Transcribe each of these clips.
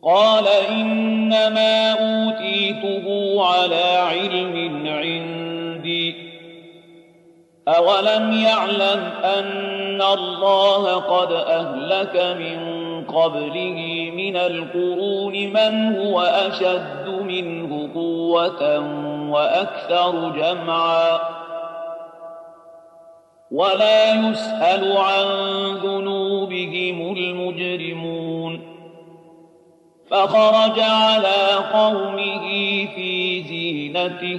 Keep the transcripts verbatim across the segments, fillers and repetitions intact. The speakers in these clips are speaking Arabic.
قال إنما أوتيته على علم عندي أولم يعلم أن الله قد أهلك من قبله من القرون من هو أشد منه قوة وأكثر جمعا ولا يسأل عن ذنوبهم المجرمون فخرج على قومه في زينته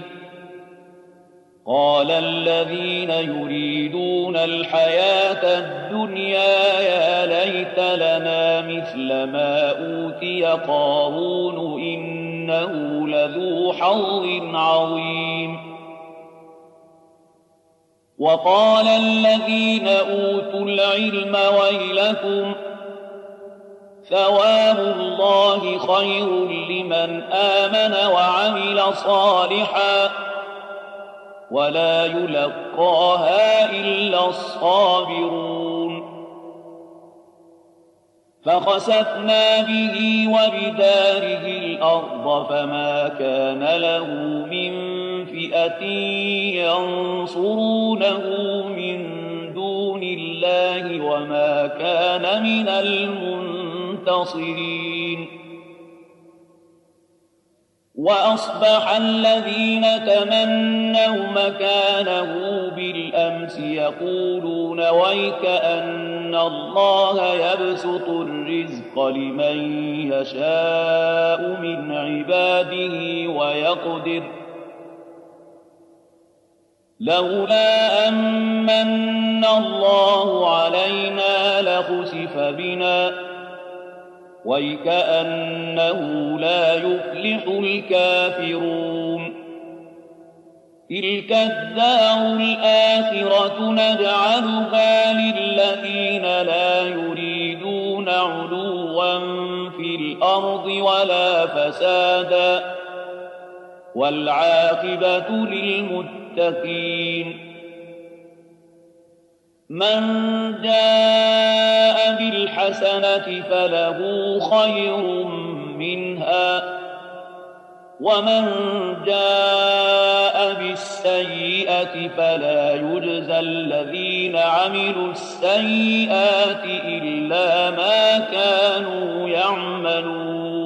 قال الذين يريدون الحياة الدنيا يا ليت لنا مثل ما أوتي قارون إنه لذو حظ عظيم وقال الذين أوتوا العلم ويلكم ثواب الله خير لمن آمن وعمل صالحا ولا يلقاها إلا الصابرون فخسفنا به وبداره الأرض فما كان له من فئة ينصرونه من دون الله وما كان من المنتصرين وأصبح الذين تمنوا مكانه بالأمس يقولون ويك أن الله يبسط الرزق لمن يشاء من عباده ويقدر لولا أمن الله علينا لخسف بنا ويكأنه لا يفلح الكافرون تلك الدار الآخرة نجعلها للذين لا يريدون علوا في الأرض ولا فسادا والعاقبة للمتقين من جاء بالحسنة فله خير منها ومن جاء بالسيئة فلا يجزى الذين عملوا السيئات إلا ما كانوا يعملون